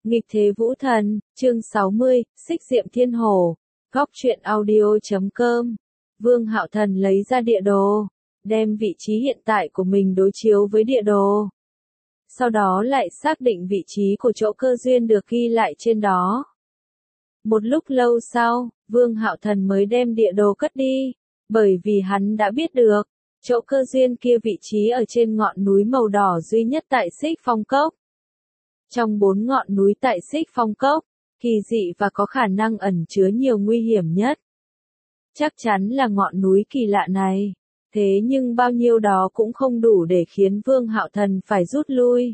Nghịch thế vũ thần, chương 60, xích diệm thiên hồ, góc truyện audio.com. Vương Hạo Thần lấy ra địa đồ, đem vị trí hiện tại của mình đối chiếu với địa đồ. Sau đó lại xác định vị trí của chỗ cơ duyên được ghi lại trên đó. Một lúc lâu sau, Vương Hạo Thần mới đem địa đồ cất đi, bởi vì hắn đã biết được, chỗ cơ duyên kia vị trí ở trên ngọn núi màu đỏ duy nhất tại Xích Phong Cốc. Trong 4 ngọn núi tại Xích Phong Cốc, kỳ dị và có khả năng ẩn chứa nhiều nguy hiểm nhất. Chắc chắn là ngọn núi kỳ lạ này, thế nhưng bao nhiêu đó cũng không đủ để khiến Vương Hạo Thần phải rút lui.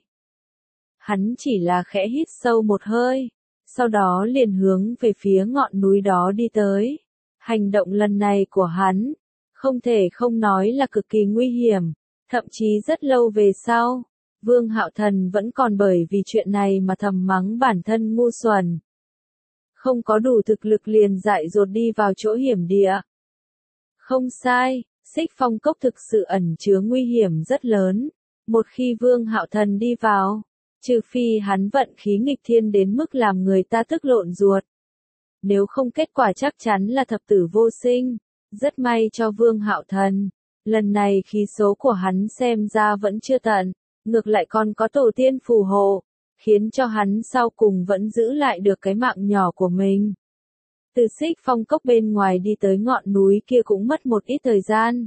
Hắn chỉ là khẽ hít sâu một hơi, sau đó liền hướng về phía ngọn núi đó đi tới. Hành động lần này của hắn, không thể không nói là cực kỳ nguy hiểm, thậm chí rất lâu về sau. Vương Hạo Thần vẫn còn bởi vì chuyện này mà thầm mắng bản thân ngu xuẩn. Không có đủ thực lực liền dại dột đi vào chỗ hiểm địa. Không sai, Xích Phong Cốc thực sự ẩn chứa nguy hiểm rất lớn. Một khi Vương Hạo Thần đi vào, trừ phi hắn vận khí nghịch thiên đến mức làm người ta tức lộn ruột. Nếu không kết quả chắc chắn là thập tử vô sinh. Rất may cho Vương Hạo Thần, lần này khí số của hắn xem ra vẫn chưa tận. Ngược lại còn có tổ tiên phù hộ, khiến cho hắn sau cùng vẫn giữ lại được cái mạng nhỏ của mình. Từ Xích Phong Cốc bên ngoài đi tới ngọn núi kia cũng mất một ít thời gian.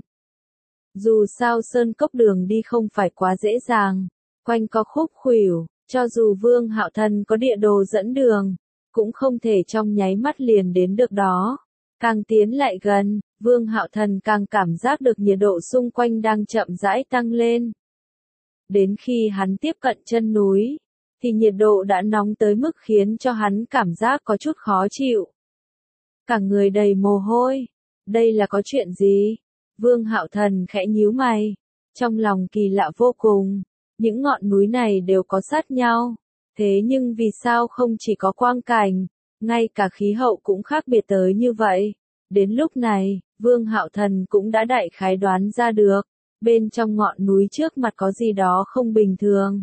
Dù sao sơn cốc đường đi không phải quá dễ dàng, quanh co khúc khuỷu, cho dù Vương Hạo Thần có địa đồ dẫn đường, cũng không thể trong nháy mắt liền đến được đó. Càng tiến lại gần, Vương Hạo Thần càng cảm giác được nhiệt độ xung quanh đang chậm rãi tăng lên. Đến khi hắn tiếp cận chân núi, thì nhiệt độ đã nóng tới mức khiến cho hắn cảm giác có chút khó chịu. Cả người đầy mồ hôi. Đây là có chuyện gì? Vương Hạo Thần khẽ nhíu mày. Trong lòng kỳ lạ vô cùng. Những ngọn núi này đều có sát nhau. Thế nhưng vì sao không chỉ có quang cảnh, ngay cả khí hậu cũng khác biệt tới như vậy? Đến lúc này, Vương Hạo Thần cũng đã đại khái đoán ra được. Bên trong ngọn núi trước mặt có gì đó không bình thường.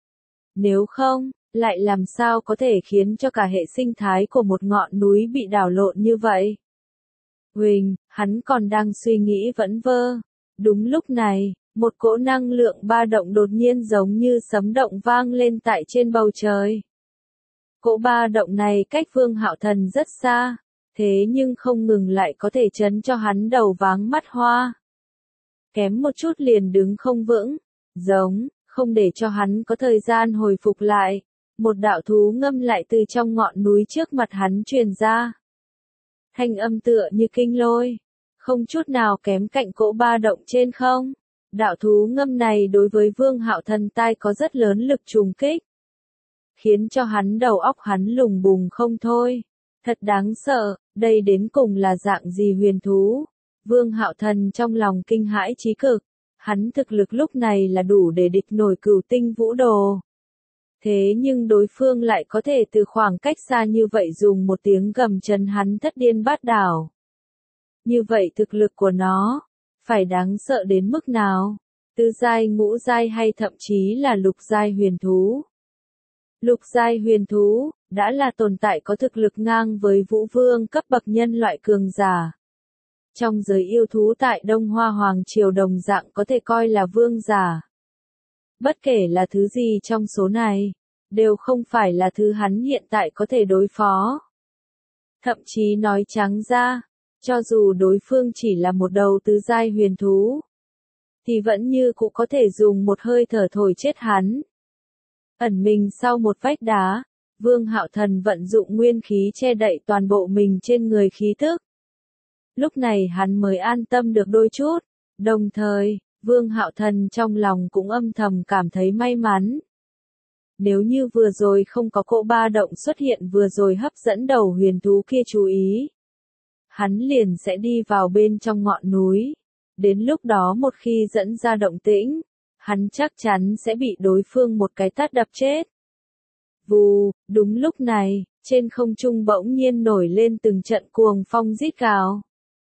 Nếu không, lại làm sao có thể khiến cho cả hệ sinh thái của một ngọn núi bị đảo lộn như vậy? Huỳnh, hắn còn đang suy nghĩ vẩn vơ. Đúng lúc này, một cỗ năng lượng ba động đột nhiên giống như sấm động vang lên tại trên bầu trời. Cỗ ba động này cách Vương Hạo Thần rất xa, thế nhưng không ngừng lại có thể chấn cho hắn đầu váng mắt hoa. Kém một chút liền đứng không vững, không để cho hắn có thời gian hồi phục lại. Một đạo thú ngâm lại từ trong ngọn núi trước mặt hắn truyền ra. Thanh âm tựa như kinh lôi, không chút nào kém cạnh cỗ ba động trên không. Đạo thú ngâm này đối với Vương Hạo Thần tai có rất lớn lực trùng kích, khiến cho hắn đầu óc hắn lùng bùng không thôi. Thật đáng sợ, đây đến cùng là dạng gì huyền thú? Vương Hạo Thần trong lòng kinh hãi chí cực, hắn thực lực lúc này là đủ để địch nổi Cửu Tinh Vũ Đồ. Thế nhưng đối phương lại có thể từ khoảng cách xa như vậy dùng một tiếng gầm chấn hắn thất điên bát đảo. Như vậy thực lực của nó, phải đáng sợ đến mức nào? Tứ giai, ngũ giai hay thậm chí là lục giai huyền thú? Lục giai huyền thú, đã là tồn tại có thực lực ngang với Vũ Vương cấp bậc nhân loại cường giả. Trong giới yêu thú tại Đông Hoa Hoàng Triều đồng dạng có thể coi là vương giả. Bất kể là thứ gì trong số này, đều không phải là thứ hắn hiện tại có thể đối phó. Thậm chí nói trắng ra, cho dù đối phương chỉ là một đầu tứ giai huyền thú, thì vẫn như cũng có thể dùng một hơi thở thổi chết hắn. Ẩn mình sau một vách đá, Vương Hạo Thần vận dụng nguyên khí che đậy toàn bộ mình trên người khí tức. Lúc này hắn mới an tâm được đôi chút, đồng thời, Vương Hạo Thần trong lòng cũng âm thầm cảm thấy may mắn. Nếu như vừa rồi không có cỗ ba động xuất hiện vừa rồi hấp dẫn đầu huyền thú kia chú ý, hắn liền sẽ đi vào bên trong ngọn núi. Đến lúc đó một khi dẫn ra động tĩnh, hắn chắc chắn sẽ bị đối phương một cái tát đập chết. Vù, đúng lúc này, trên không trung bỗng nhiên nổi lên từng trận cuồng phong rít gào.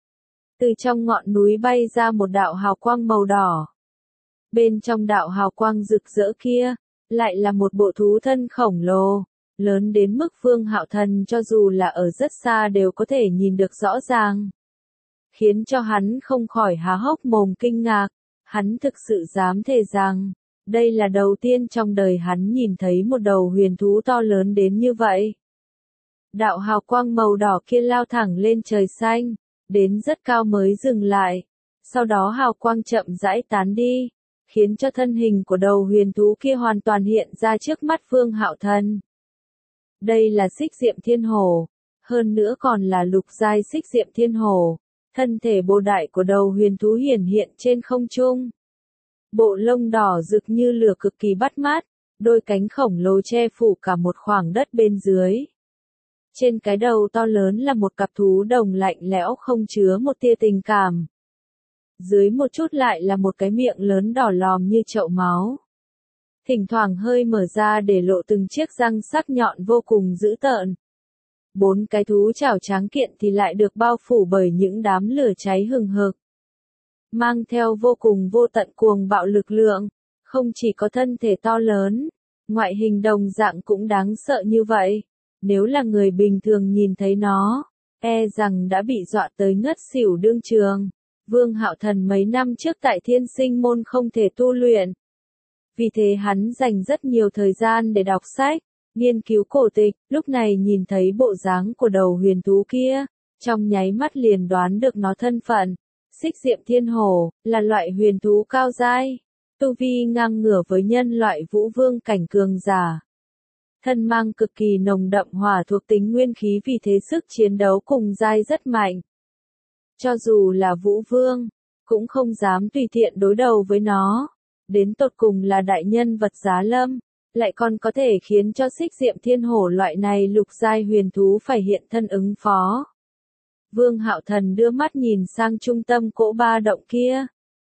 Từ trong ngọn núi bay ra một đạo hào quang màu đỏ. Bên trong đạo hào quang rực rỡ kia, lại là một bộ thú thân khổng lồ, lớn đến mức Vương Hạo Thần cho dù là ở rất xa đều có thể nhìn được rõ ràng. Khiến cho hắn không khỏi há hốc mồm kinh ngạc, hắn thực sự dám thề rằng, đây là đầu tiên trong đời hắn nhìn thấy một đầu huyền thú to lớn đến như vậy. Đạo hào quang màu đỏ kia lao thẳng lên trời xanh, đến rất cao mới dừng lại, sau đó hào quang chậm rãi tán đi, khiến cho thân hình của đầu huyền thú kia hoàn toàn hiện ra trước mắt Vương Hạo Thần. Đây là Xích Diệm Thiên Hổ, hơn nữa còn là lục giai Xích Diệm Thiên Hổ, thân thể bồ đại của đầu huyền thú hiển hiện trên không trung. Bộ lông đỏ rực như lửa cực kỳ bắt mắt, đôi cánh khổng lồ che phủ cả một khoảng đất bên dưới. Trên cái đầu to lớn là một cặp thú đồng lạnh lẽo không chứa một tia tình cảm. Dưới một chút lại là một cái miệng lớn đỏ lòm như chậu máu. Thỉnh thoảng hơi mở ra để lộ từng chiếc răng sắc nhọn vô cùng dữ tợn. 4 cái thú chảo tráng kiện thì lại được bao phủ bởi những đám lửa cháy hừng hực. Mang theo vô cùng vô tận cuồng bạo lực lượng, không chỉ có thân thể to lớn, ngoại hình đồng dạng cũng đáng sợ như vậy. Nếu là người bình thường nhìn thấy nó, e rằng đã bị dọa tới ngất xỉu đương trường. Vương Hạo Thần mấy năm trước tại Thiên Sinh Môn không thể tu luyện. Vì thế hắn dành rất nhiều thời gian để đọc sách, nghiên cứu cổ tịch, lúc này nhìn thấy bộ dáng của đầu huyền thú kia, trong nháy mắt liền đoán được nó thân phận. Xích Diệm Thiên Hổ, là loại huyền thú cao giai, tu vi ngang ngửa với nhân loại vũ vương cảnh cường giả. Thân mang cực kỳ nồng đậm hỏa thuộc tính nguyên khí vì thế sức chiến đấu cùng giai rất mạnh. Cho dù là vũ vương, cũng không dám tùy tiện đối đầu với nó. Đến tột cùng là đại nhân vật giá lâm, lại còn có thể khiến cho Xích Diệm Thiên Hổ loại này lục giai huyền thú phải hiện thân ứng phó. Vương Hạo Thần đưa mắt nhìn sang trung tâm cỗ ba động kia.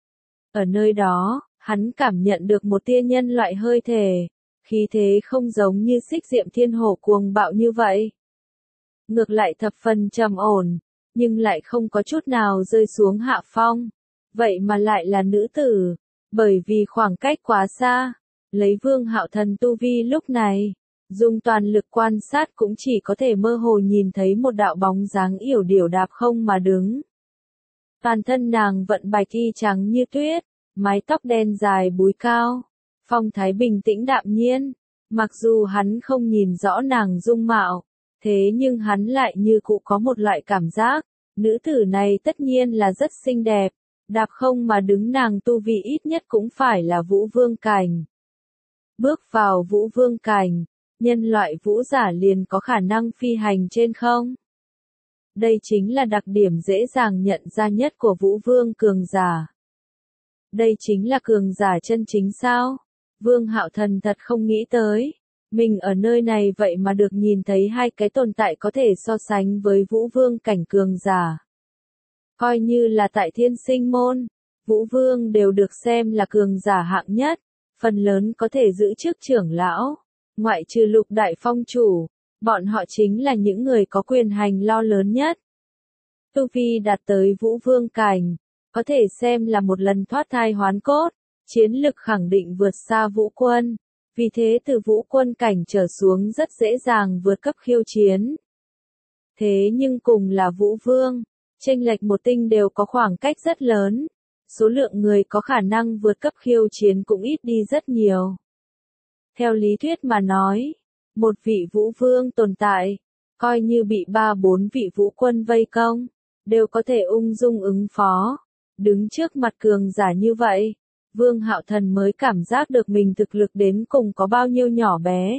Ở nơi đó, hắn cảm nhận được một tia nhân loại hơi thể, khí thế không giống như Xích Diệm Thiên Hổ cuồng bạo như vậy. Ngược lại thập phần trầm ổn, nhưng lại không có chút nào rơi xuống hạ phong. Vậy mà lại là nữ tử, bởi vì khoảng cách quá xa, lấy Vương Hạo Thần tu vi lúc này, dùng toàn lực quan sát cũng chỉ có thể mơ hồ nhìn thấy một đạo bóng dáng yểu điệu đạp không mà đứng. Toàn thân nàng vận bạch y trắng như tuyết, mái tóc đen dài búi cao, phong thái bình tĩnh đạm nhiên. Mặc dù hắn không nhìn rõ nàng dung mạo, thế nhưng hắn lại như cụ có một loại cảm giác, nữ tử này tất nhiên là rất xinh đẹp, đạp không mà đứng nàng tu vi ít nhất cũng phải là vũ vương cảnh. Bước vào vũ vương cảnh, nhân loại vũ giả liền có khả năng phi hành trên không. Đây chính là đặc điểm dễ dàng nhận ra nhất của vũ vương cường giả. Đây chính là cường giả chân chính sao? Vương Hạo Thần thật không nghĩ tới. Mình ở nơi này vậy mà được nhìn thấy hai cái tồn tại có thể so sánh với vũ vương cảnh cường giả. Coi như là tại Thiên Sinh Môn, vũ vương đều được xem là cường giả hạng nhất, phần lớn có thể giữ chức trưởng lão. Ngoại trừ Lục Đại Phong chủ, bọn họ chính là những người có quyền hành lo lớn nhất. Tu vi đạt tới vũ vương cảnh, có thể xem là một lần thoát thai hoán cốt, chiến lực khẳng định vượt xa vũ quân. Vì thế từ vũ quân cảnh trở xuống rất dễ dàng vượt cấp khiêu chiến. Thế nhưng cùng là vũ vương, chênh lệch một tinh đều có khoảng cách rất lớn. Số lượng người có khả năng vượt cấp khiêu chiến cũng ít đi rất nhiều. Theo lý thuyết mà nói, một vị vũ vương tồn tại, coi như bị 3-4 vị vũ quân vây công, đều có thể ung dung ứng phó. Đứng trước mặt cường giả như vậy, Vương Hạo Thần mới cảm giác được mình thực lực đến cùng có bao nhiêu nhỏ bé.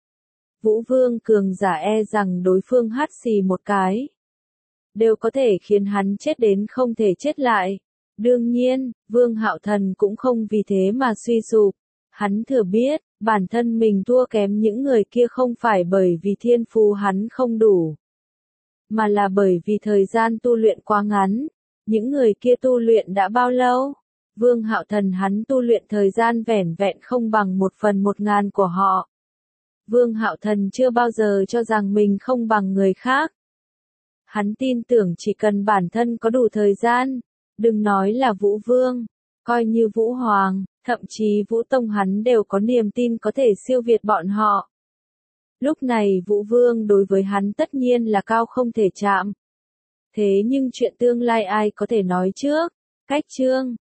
Vũ vương cường giả e rằng đối phương hắt xì một cái, đều có thể khiến hắn chết đến không thể chết lại. Đương nhiên, Vương Hạo Thần cũng không vì thế mà suy sụp. Hắn thừa biết, bản thân mình thua kém những người kia không phải bởi vì thiên phú hắn không đủ, mà là bởi vì thời gian tu luyện quá ngắn. Những người kia tu luyện đã bao lâu? Vương Hạo Thần hắn tu luyện thời gian vẻn vẹn không bằng 1/1000 của họ. Vương Hạo Thần chưa bao giờ cho rằng mình không bằng người khác. Hắn tin tưởng chỉ cần bản thân có đủ thời gian, đừng nói là Vũ Vương, coi như Vũ Hoàng, thậm chí Vũ Tông hắn đều có niềm tin có thể siêu việt bọn họ. Lúc này Vũ Vương đối với hắn tất nhiên là cao không thể chạm. Thế nhưng chuyện tương lai ai có thể nói trước? Cách chương